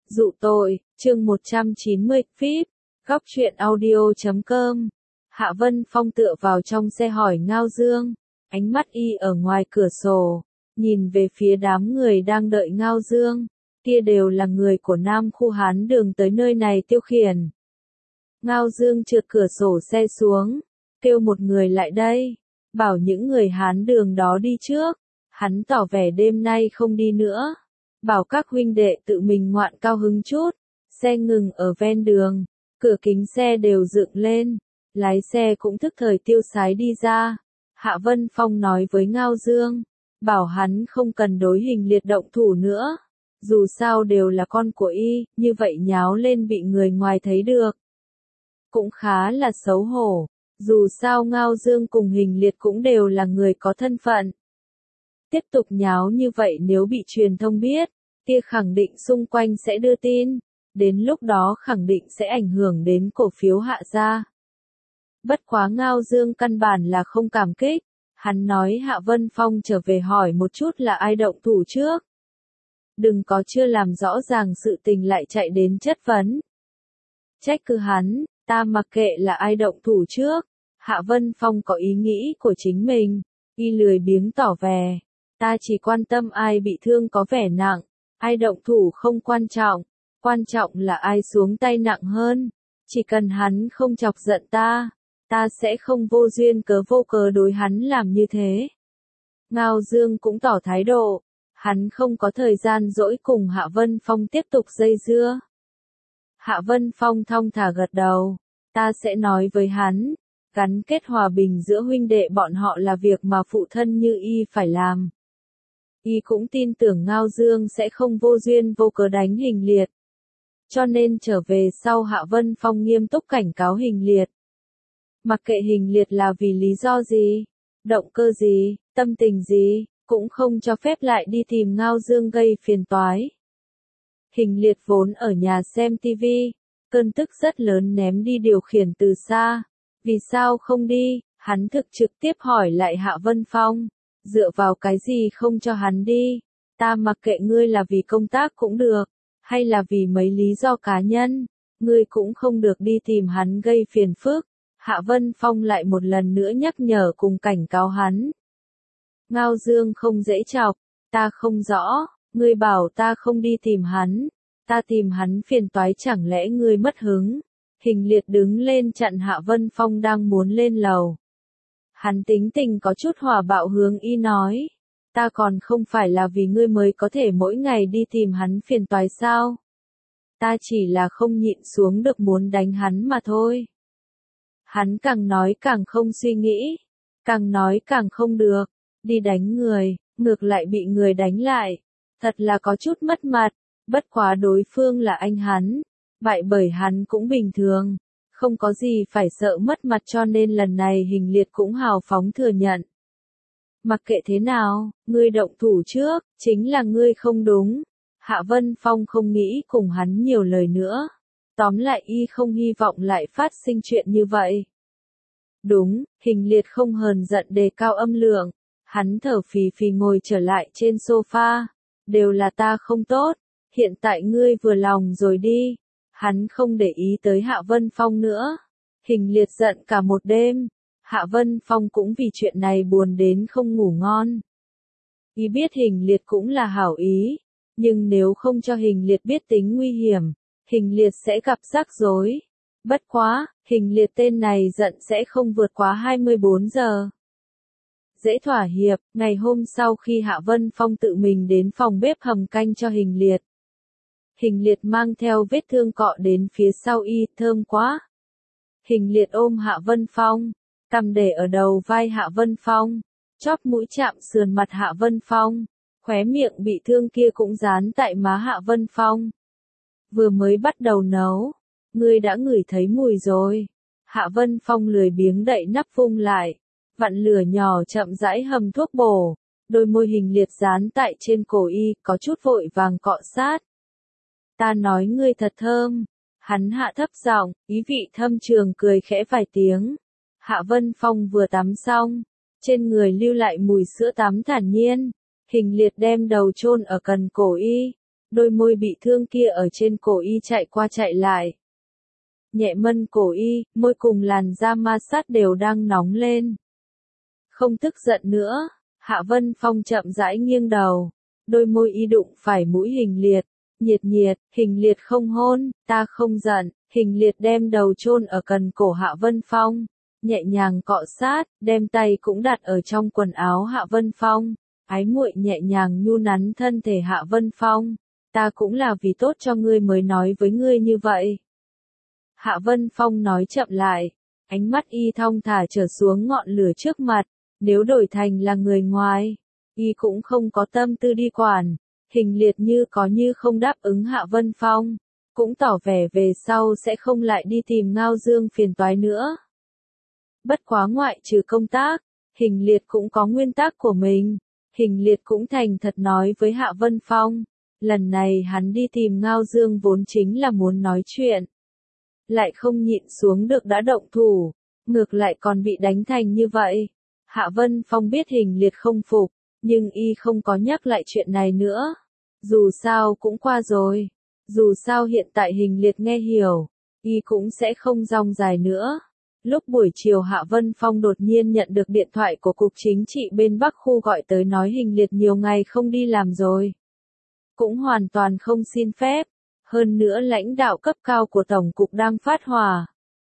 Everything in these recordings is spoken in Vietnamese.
Dụ tội, chương 190, VIP, góc truyện audio.com. Hạ Vân Phong tựa vào trong xe hỏi Ngao Dương, ánh mắt y ở ngoài cửa sổ, nhìn về phía đám người đang đợi Ngao Dương, kia đều là người của Nam khu Hán Đường tới nơi này tiêu khiển. Ngao Dương trượt cửa sổ xe xuống, kêu một người lại đây, bảo những người Hán Đường đó đi trước, hắn tỏ vẻ đêm nay không đi nữa. Bảo các huynh đệ tự mình ngoạn cao hứng chút, xe ngừng ở ven đường, cửa kính xe đều dựng lên, lái xe cũng thức thời tiêu sái đi ra. Hạ Vân Phong nói với Ngao Dương, bảo hắn không cần đối Hình Liệt động thủ nữa, dù sao đều là con của y, như vậy nháo lên bị người ngoài thấy được. Cũng khá là xấu hổ, dù sao Ngao Dương cùng Hình Liệt cũng đều là người có thân phận. Tiếp tục nháo như vậy nếu bị truyền thông biết, kia khẳng định xung quanh sẽ đưa tin, đến lúc đó khẳng định sẽ ảnh hưởng đến cổ phiếu Hạ gia. Bất quá Ngao Dương căn bản là không cảm kích, hắn nói Hạ Vân Phong trở về hỏi một chút là ai động thủ trước. Đừng có chưa làm rõ ràng sự tình lại chạy đến chất vấn. Trách cứ hắn, ta mặc kệ là ai động thủ trước, Hạ Vân Phong có ý nghĩ của chính mình, y lười biếng tỏ vẻ. Ta chỉ quan tâm ai bị thương có vẻ nặng, ai động thủ không quan trọng là ai xuống tay nặng hơn. Chỉ cần hắn không chọc giận ta sẽ không vô duyên cớ vô cớ đối hắn làm như thế. Ngao Dương cũng tỏ thái độ, hắn không có thời gian dỗi cùng Hạ Vân Phong tiếp tục dây dưa. Hạ Vân Phong thong thả gật đầu, ta sẽ nói với hắn, gắn kết hòa bình giữa huynh đệ bọn họ là việc mà phụ thân như y phải làm. Y cũng tin tưởng Ngao Dương sẽ không vô duyên vô cớ đánh Hình Liệt. Cho nên trở về sau Hạ Vân Phong nghiêm túc cảnh cáo Hình Liệt. Mặc kệ Hình Liệt là vì lý do gì, động cơ gì, tâm tình gì, cũng không cho phép lại đi tìm Ngao Dương gây phiền toái. Hình Liệt vốn ở nhà xem TV, cơn tức rất lớn ném đi điều khiển từ xa. Vì sao không đi, hắn thực trực tiếp hỏi lại Hạ Vân Phong. Dựa vào cái gì không cho hắn đi, ta mặc kệ ngươi là vì công tác cũng được, hay là vì mấy lý do cá nhân, ngươi cũng không được đi tìm hắn gây phiền phức. Hạ Vân Phong lại một lần nữa nhắc nhở cùng cảnh cáo hắn. Ngao Dương không dễ chọc, ta không rõ, ngươi bảo ta không đi tìm hắn, ta tìm hắn phiền toái chẳng lẽ ngươi mất hứng. Hình Liệt đứng lên chặn Hạ Vân Phong đang muốn lên lầu. Hắn tính tình có chút hòa bạo hướng y nói, ta còn không phải là vì ngươi mới có thể mỗi ngày đi tìm hắn phiền toái sao? Ta chỉ là không nhịn xuống được muốn đánh hắn mà thôi. Hắn càng nói càng không suy nghĩ, càng nói càng không được, đi đánh người, ngược lại bị người đánh lại, thật là có chút mất mặt, bất quá đối phương là anh hắn, bại bởi hắn cũng bình thường. Không có gì phải sợ mất mặt cho nên lần này Hình Liệt cũng hào phóng thừa nhận. Mặc kệ thế nào, ngươi động thủ trước, chính là ngươi không đúng. Hạ Vân Phong không nghĩ cùng hắn nhiều lời nữa. Tóm lại y không hy vọng lại phát sinh chuyện như vậy. Đúng, Hình Liệt không hờn giận đề cao âm lượng. Hắn thở phì phì ngồi trở lại trên sofa. Đều là ta không tốt, hiện tại ngươi vừa lòng rồi đi. Hắn không để ý tới Hạ Vân Phong nữa. Hình Liệt giận cả một đêm. Hạ Vân Phong cũng vì chuyện này buồn đến không ngủ ngon. Y biết Hình Liệt cũng là hảo ý. Nhưng nếu không cho Hình Liệt biết tính nguy hiểm, Hình Liệt sẽ gặp rắc rối. Bất quá, Hình Liệt tên này giận sẽ không vượt quá 24 giờ. Dễ thỏa hiệp, ngày hôm sau khi Hạ Vân Phong tự mình đến phòng bếp hầm canh cho Hình Liệt. Hình Liệt mang theo vết thương cọ đến phía sau y, thơm quá. Hình Liệt ôm Hạ Vân Phong, cằm để ở đầu vai Hạ Vân Phong, chóp mũi chạm sườn mặt Hạ Vân Phong, khóe miệng bị thương kia cũng dán tại má Hạ Vân Phong. Vừa mới bắt đầu nấu, ngươi đã ngửi thấy mùi rồi. Hạ Vân Phong lười biếng đậy nắp vung lại, vặn lửa nhỏ chậm rãi hầm thuốc bổ, đôi môi Hình Liệt dán tại trên cổ y, có chút vội vàng cọ sát. Ta nói ngươi thật thơm. Hắn hạ thấp giọng, ý vị thâm trường cười khẽ vài tiếng. Hạ Vân Phong vừa tắm xong, trên người lưu lại mùi sữa tắm thản nhiên. Hình Liệt đem đầu chôn ở cần cổ y, đôi môi bị thương kia ở trên cổ y chạy qua chạy lại. Nhẹ mân cổ y, môi cùng làn da ma sát đều đang nóng lên. Không tức giận nữa, Hạ Vân Phong chậm rãi nghiêng đầu, đôi môi y đụng phải mũi Hình Liệt. Nhiệt nhiệt, Hình Liệt không hôn, ta không giận. Hình Liệt đem đầu chôn ở cần cổ Hạ Vân Phong, nhẹ nhàng cọ sát, đem tay cũng đặt ở trong quần áo Hạ Vân Phong, ái muội nhẹ nhàng nhu nắn thân thể Hạ Vân Phong. Ta cũng là vì tốt cho ngươi mới nói với ngươi như vậy. Hạ Vân Phong nói chậm lại, ánh mắt y thong thả trở xuống ngọn lửa trước mặt, nếu đổi thành là người ngoài, y cũng không có tâm tư đi quản. Hình Liệt như có như không đáp ứng Hạ Vân Phong, cũng tỏ vẻ về sau sẽ không lại đi tìm Ngao Dương phiền toái nữa. Bất quá ngoại trừ công tác, Hình Liệt cũng có nguyên tắc của mình. Hình Liệt cũng thành thật nói với Hạ Vân Phong, lần này hắn đi tìm Ngao Dương vốn chính là muốn nói chuyện. Lại không nhịn xuống được đã động thủ, ngược lại còn bị đánh thành như vậy. Hạ Vân Phong biết Hình Liệt không phục, nhưng y không có nhắc lại chuyện này nữa. Dù sao cũng qua rồi. Dù sao hiện tại Hình Liệt nghe hiểu, y cũng sẽ không rong dài nữa. Lúc buổi chiều Hạ Vân Phong đột nhiên nhận được điện thoại của Cục Chính trị bên Bắc khu gọi tới nói Hình Liệt nhiều ngày không đi làm rồi. Cũng hoàn toàn không xin phép. Hơn nữa lãnh đạo cấp cao của Tổng cục đang phát hỏa.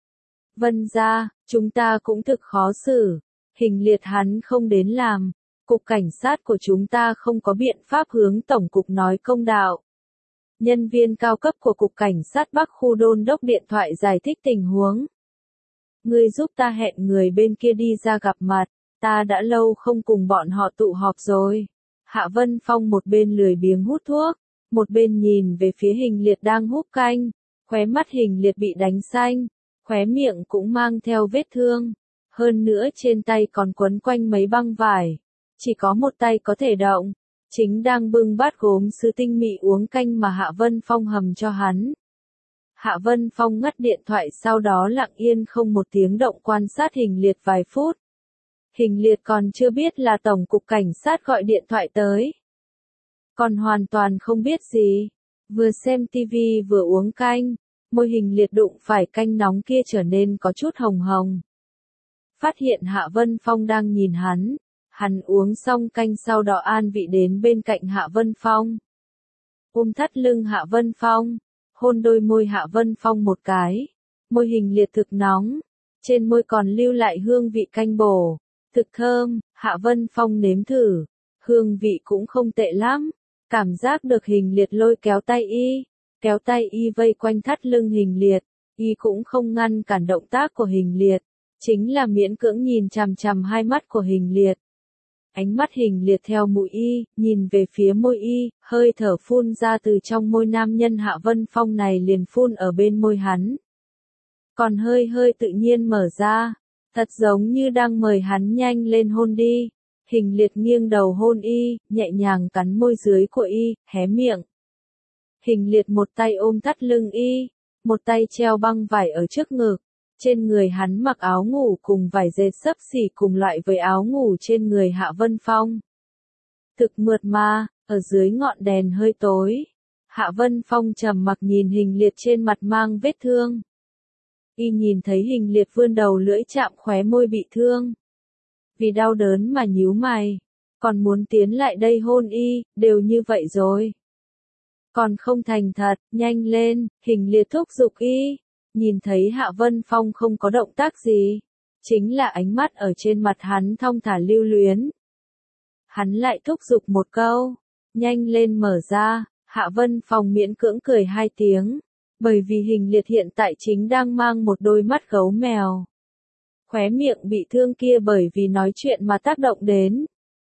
Vân gia, chúng ta cũng thực khó xử. Hình Liệt hắn không đến làm. Cục cảnh sát của chúng ta không có biện pháp hướng Tổng cục nói công đạo. Nhân viên cao cấp của Cục Cảnh sát Bắc khu đôn đốc điện thoại giải thích tình huống. Ngươi giúp ta hẹn người bên kia đi ra gặp mặt, ta đã lâu không cùng bọn họ tụ họp rồi. Hạ Vân Phong một bên lười biếng hút thuốc, một bên nhìn về phía Hình Liệt đang hút canh, khóe mắt Hình Liệt bị đánh xanh, khóe miệng cũng mang theo vết thương, hơn nữa trên tay còn quấn quanh mấy băng vải, chỉ có một tay có thể động. Chính đang bưng bát gốm sứ tinh mỹ uống canh mà Hạ Vân Phong hầm cho hắn. Hạ Vân Phong ngắt điện thoại sau đó lặng yên không một tiếng động quan sát Hình Liệt vài phút. Hình Liệt còn chưa biết là Tổng cục Cảnh sát gọi điện thoại tới. Còn hoàn toàn không biết gì. Vừa xem tivi vừa uống canh, môi Hình Liệt đụng phải canh nóng kia trở nên có chút hồng hồng. Phát hiện Hạ Vân Phong đang nhìn hắn. Hắn uống xong canh sau đó an vị đến bên cạnh Hạ Vân Phong. Ôm thắt lưng Hạ Vân Phong, hôn đôi môi Hạ Vân Phong một cái. Môi Hình Liệt thực nóng, trên môi còn lưu lại hương vị canh bổ, thực thơm. Hạ Vân Phong nếm thử, hương vị cũng không tệ lắm. Cảm giác được Hình Liệt lôi kéo tay y vây quanh thắt lưng Hình Liệt, y cũng không ngăn cản động tác của Hình Liệt, chính là miễn cưỡng nhìn chằm chằm hai mắt của Hình Liệt. Ánh mắt Hình Liệt theo mũi y, nhìn về phía môi y, hơi thở phun ra từ trong môi nam nhân Hạ Vân Phong này liền phun ở bên môi hắn. Còn hơi hơi tự nhiên mở ra, thật giống như đang mời hắn nhanh lên hôn đi. Hình Liệt nghiêng đầu hôn y, nhẹ nhàng cắn môi dưới của y, hé miệng. Hình Liệt một tay ôm thắt lưng y, một tay treo băng vải ở trước ngực. Trên người hắn mặc áo ngủ cùng vải dệt xấp xỉ cùng loại với áo ngủ trên người Hạ Vân Phong. Thực mượt mà, ở dưới ngọn đèn hơi tối. Hạ Vân Phong trầm mặc nhìn Hình Liệt trên mặt mang vết thương. Y nhìn thấy Hình Liệt vươn đầu lưỡi chạm khóe môi bị thương. Vì đau đớn mà nhíu mày, còn muốn tiến lại đây hôn y, đều như vậy rồi. Còn không thành thật, nhanh lên, Hình Liệt thúc giục y. Nhìn thấy Hạ Vân Phong không có động tác gì, chính là ánh mắt ở trên mặt hắn thong thả lưu luyến. Hắn lại thúc giục một câu, nhanh lên mở ra. Hạ Vân Phong miễn cưỡng cười hai tiếng, bởi vì Hình Liệt hiện tại chính đang mang một đôi mắt gấu mèo. Khóe miệng bị thương kia bởi vì nói chuyện mà tác động đến.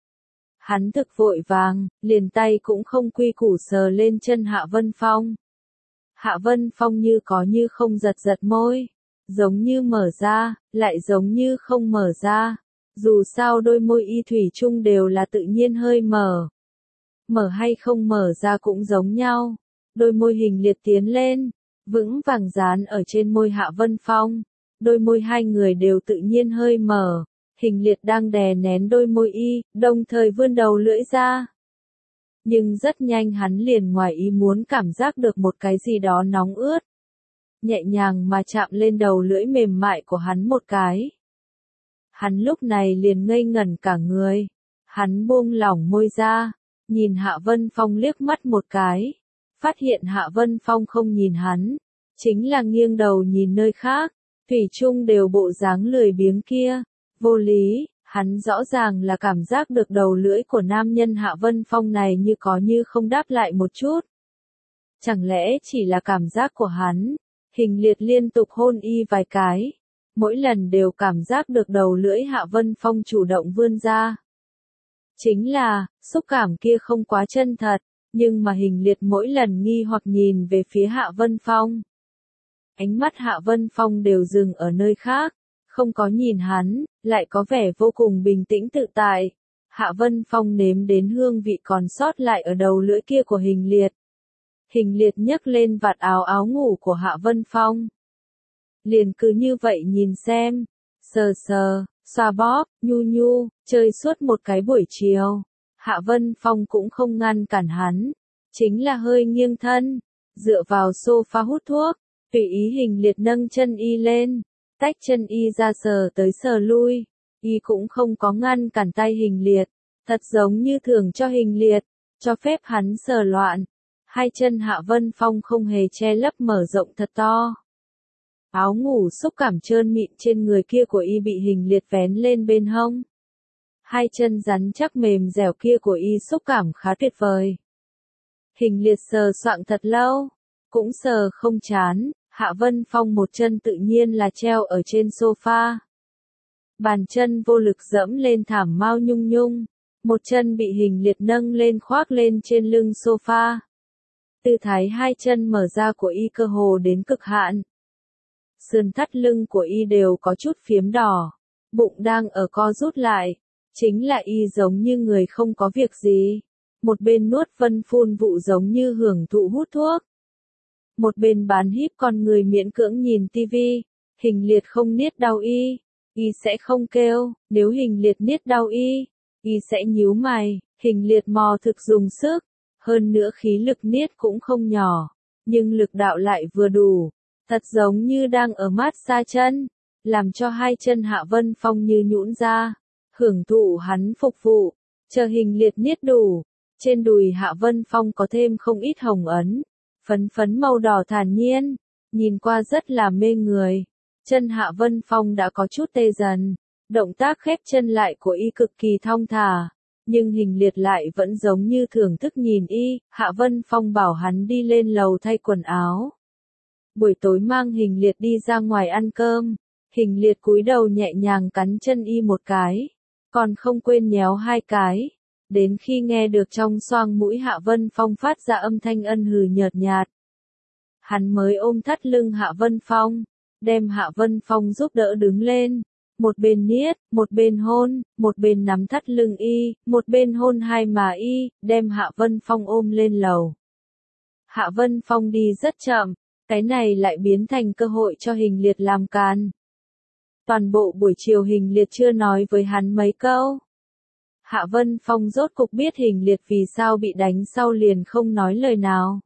Hắn thực vội vàng, liền tay cũng không quy củ sờ lên chân Hạ Vân Phong. Hạ Vân Phong như có như không giật giật môi, giống như mở ra, lại giống như không mở ra. Dù sao đôi môi y thủy chung đều là tự nhiên hơi mở. Mở hay không mở ra cũng giống nhau. Đôi môi Hình Liệt tiến lên, vững vàng dán ở trên môi Hạ Vân Phong. Đôi môi hai người đều tự nhiên hơi mở. Hình Liệt đang đè nén đôi môi y, đồng thời vươn đầu lưỡi ra. Nhưng rất nhanh hắn liền ngoài ý muốn cảm giác được một cái gì đó nóng ướt. Nhẹ nhàng mà chạm lên đầu lưỡi mềm mại của hắn một cái. Hắn lúc này liền ngây ngẩn cả người. Hắn buông lỏng môi ra, nhìn Hạ Vân Phong liếc mắt một cái. Phát hiện Hạ Vân Phong không nhìn hắn, chính là nghiêng đầu nhìn nơi khác. Thủy chung đều bộ dáng lười biếng kia. Vô lý, hắn rõ ràng là cảm giác được đầu lưỡi của nam nhân Hạ Vân Phong này như có như không đáp lại một chút. Chẳng lẽ chỉ là cảm giác của hắn? Hình liệt liên tục hôn y vài cái. Mỗi lần đều cảm giác được đầu lưỡi Hạ Vân Phong chủ động vươn ra. Chính là, xúc cảm kia không quá chân thật, nhưng mà hình liệt mỗi lần nghi hoặc nhìn về phía Hạ Vân Phong. Ánh mắt Hạ Vân Phong đều dừng ở nơi khác, không có nhìn hắn, lại có vẻ vô cùng bình tĩnh tự tại. Hạ Vân Phong nếm đến hương vị còn sót lại ở đầu lưỡi kia của hình liệt. Hình liệt nhấc lên vạt áo áo ngủ của Hạ Vân Phong. Liền cứ như vậy nhìn xem, sờ sờ, xoa bóp, nhu nhu, chơi suốt một cái buổi chiều. Hạ Vân Phong cũng không ngăn cản hắn, chính là hơi nghiêng thân, dựa vào sofa hút thuốc, tùy ý hình liệt nâng chân y lên, tách chân y ra sờ tới sờ lui, y cũng không có ngăn cản tay hình liệt, thật giống như thường cho hình liệt, cho phép hắn sờ loạn. Hai chân Hạ Vân Phong không hề che lấp mở rộng thật to. Áo ngủ xúc cảm trơn mịn trên người kia của y bị hình liệt vén lên bên hông. Hai chân rắn chắc mềm dẻo kia của y xúc cảm khá tuyệt vời. Hình liệt sờ soạng thật lâu, cũng sờ không chán, Hạ Vân Phong một chân tự nhiên là treo ở trên sofa. Bàn chân vô lực dẫm lên thảm mao nhung nhung, một chân bị hình liệt nâng lên khoác lên trên lưng sofa. Tư thái hai chân mở ra của y cơ hồ đến cực hạn. Sườn thắt lưng của y đều có chút phiếm đỏ, bụng đang ở co rút lại, chính là y giống như người không có việc gì. Một bên nuốt vân phun vụ giống như hưởng thụ hút thuốc. Một bên bán híp con người miễn cưỡng nhìn tivi, hình liệt không niết đau y sẽ không kêu, nếu hình liệt niết đau y sẽ nhíu mày, hình liệt mò thực dùng sức, hơn nữa khí lực niết cũng không nhỏ, nhưng lực đạo lại vừa đủ, thật giống như đang ở mát xa chân, làm cho hai chân Hạ Vân Phong như nhũn ra, hưởng thụ hắn phục vụ, chờ hình liệt niết đủ, trên đùi Hạ Vân Phong có thêm không ít hồng ấn, phấn phấn màu đỏ thản nhiên, nhìn qua rất là mê người. Chân Hạ Vân Phong đã có chút tê dần, động tác khép chân lại của y cực kỳ thong thả, nhưng hình liệt lại vẫn giống như thưởng thức nhìn y. Hạ Vân Phong bảo hắn đi lên lầu thay quần áo. Buổi tối mang hình liệt đi ra ngoài ăn cơm, hình liệt cúi đầu nhẹ nhàng cắn chân y một cái, còn không quên nhéo hai cái, đến khi nghe được trong xoang mũi Hạ Vân Phong phát ra âm thanh ân hừ nhợt nhạt. Hắn mới ôm thắt lưng Hạ Vân Phong, đem Hạ Vân Phong giúp đỡ đứng lên, một bên niết, một bên hôn, một bên nắm thắt lưng y, một bên hôn hai má y, đem Hạ Vân Phong ôm lên lầu. Hạ Vân Phong đi rất chậm, cái này lại biến thành cơ hội cho hình liệt làm càn. Toàn bộ buổi chiều hình liệt chưa nói với hắn mấy câu. Hạ Vân Phong rốt cục biết hình liệt vì sao bị đánh sau liền không nói lời nào.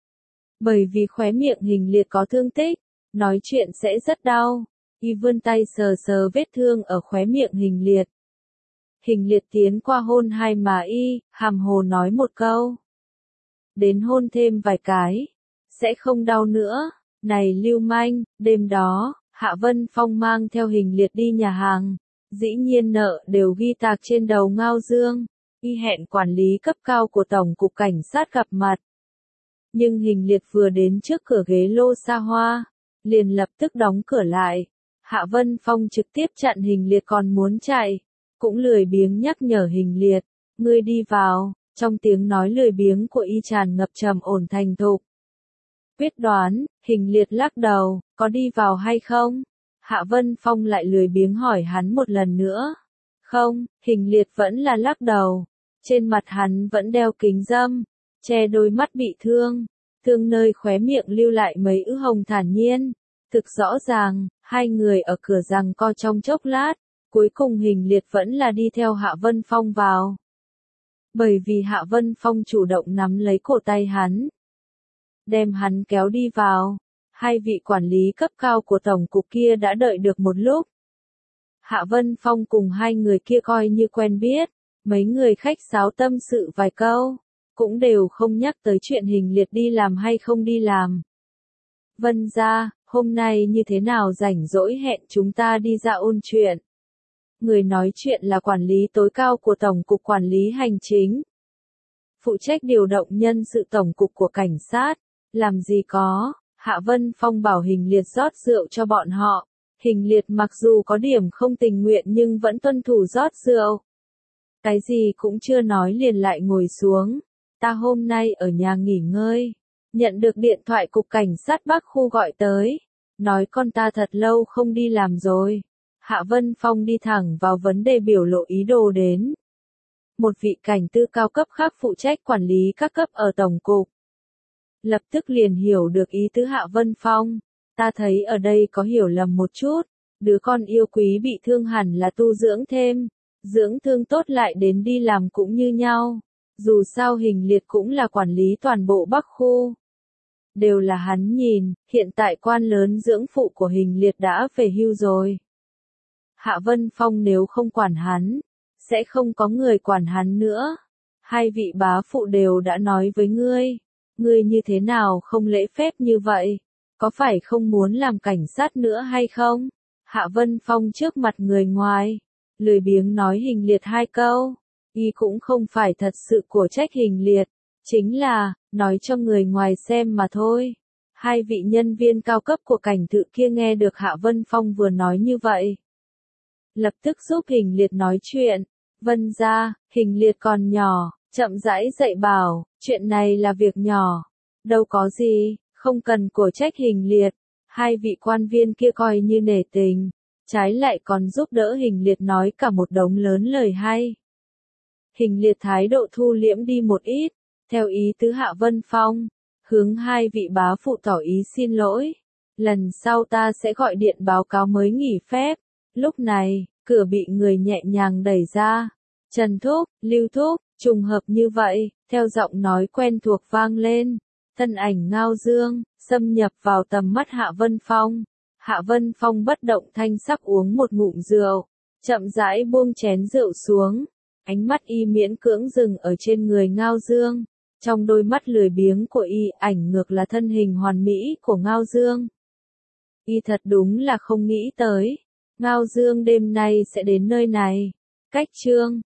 Bởi vì khóe miệng hình liệt có thương tích, nói chuyện sẽ rất đau. Y vươn tay sờ sờ vết thương ở khóe miệng hình liệt. Hình liệt tiến qua hôn hai má y, hàm hồ nói một câu. Đến hôn thêm vài cái, sẽ không đau nữa. Này lưu manh, đêm đó, Hạ Vân Phong mang theo hình liệt đi nhà hàng. Dĩ nhiên nợ đều ghi tạc trên đầu Ngao Dương. Y hẹn quản lý cấp cao của Tổng cục Cảnh sát gặp mặt. Nhưng hình liệt vừa đến trước cửa ghế lô xa hoa, liền lập tức đóng cửa lại. Hạ Vân Phong trực tiếp chặn hình liệt còn muốn chạy, cũng lười biếng nhắc nhở hình liệt, ngươi đi vào, trong tiếng nói lười biếng của y tràn ngập trầm ổn thành thục. Quyết đoán, hình liệt lắc đầu, có đi vào hay không? Hạ Vân Phong lại lười biếng hỏi hắn một lần nữa. Không, hình liệt vẫn là lắc đầu, trên mặt hắn vẫn đeo kính râm, che đôi mắt bị thương, thương nơi khóe miệng lưu lại mấy ứ hồng thản nhiên. Thực rõ ràng, hai người ở cửa giằng co trong chốc lát, cuối cùng hình liệt vẫn là đi theo Hạ Vân Phong vào. Bởi vì Hạ Vân Phong chủ động nắm lấy cổ tay hắn, đem hắn kéo đi vào. Hai vị quản lý cấp cao của tổng cục kia đã đợi được một lúc. Hạ Vân Phong cùng hai người kia coi như quen biết, mấy người khách sáo tâm sự vài câu, cũng đều không nhắc tới chuyện Hình Liệt đi làm hay không đi làm. Vân gia, hôm nay như thế nào rảnh rỗi hẹn chúng ta đi ra ôn chuyện. Người nói chuyện là quản lý tối cao của Tổng cục Quản lý Hành chính, phụ trách điều động nhân sự tổng cục của cảnh sát. Làm gì có, Hạ Vân Phong bảo Hình Liệt rót rượu cho bọn họ. Hình Liệt mặc dù có điểm không tình nguyện nhưng vẫn tuân thủ rót rượu. Cái gì cũng chưa nói liền lại ngồi xuống. Ta hôm nay ở nhà nghỉ ngơi. Nhận được điện thoại cục cảnh sát Bắc khu gọi tới. Nói con ta thật lâu không đi làm rồi. Hạ Vân Phong đi thẳng vào vấn đề biểu lộ ý đồ đến. Một vị cảnh tư cao cấp khác phụ trách quản lý các cấp ở tổng cục. Lập tức liền hiểu được ý tứ Hạ Vân Phong. Ta thấy ở đây có hiểu lầm một chút. Đứa con yêu quý bị thương hẳn là tu dưỡng thêm. Dưỡng thương tốt lại đến đi làm cũng như nhau. Dù sao Hình Liệt cũng là quản lý toàn bộ Bắc khu. Đều là hắn nhìn, hiện tại quan lớn dưỡng phụ của Hình Liệt đã về hưu rồi. Hạ Vân Phong nếu không quản hắn, sẽ không có người quản hắn nữa. Hai vị bá phụ đều đã nói với ngươi. Ngươi như thế nào không lễ phép như vậy? Có phải không muốn làm cảnh sát nữa hay không? Hạ Vân Phong trước mặt người ngoài, lười biếng nói Hình Liệt hai câu. Y cũng không phải thật sự của trách Hình Liệt, chính là, nói cho người ngoài xem mà thôi. Hai vị nhân viên cao cấp của cảnh thự kia nghe được Hạ Vân Phong vừa nói như vậy. Lập tức giúp Hình Liệt nói chuyện. Vân gia, Hình Liệt còn nhỏ, chậm rãi dạy bảo, chuyện này là việc nhỏ. Đâu có gì, không cần của trách Hình Liệt. Hai vị quan viên kia coi như nể tình, trái lại còn giúp đỡ Hình Liệt nói cả một đống lớn lời hay. Hình Liệt thái độ thu liễm đi một ít, theo ý tứ Hạ Vân Phong, hướng hai vị bá phụ tỏ ý xin lỗi. Lần sau ta sẽ gọi điện báo cáo mới nghỉ phép. Lúc này, cửa bị người nhẹ nhàng đẩy ra. Trần Thúc, Lưu Thúc, trùng hợp như vậy, theo giọng nói quen thuộc vang lên. Thân ảnh Ngao Dương, xâm nhập vào tầm mắt Hạ Vân Phong. Hạ Vân Phong bất động thanh sắc uống một ngụm rượu, chậm rãi buông chén rượu xuống. Ánh mắt y miễn cưỡng dừng ở trên người Ngao Dương. Trong đôi mắt lười biếng của y ảnh ngược là thân hình hoàn mỹ của Ngao Dương. Y thật đúng là không nghĩ tới. Ngao Dương đêm nay sẽ đến nơi này. Cách chương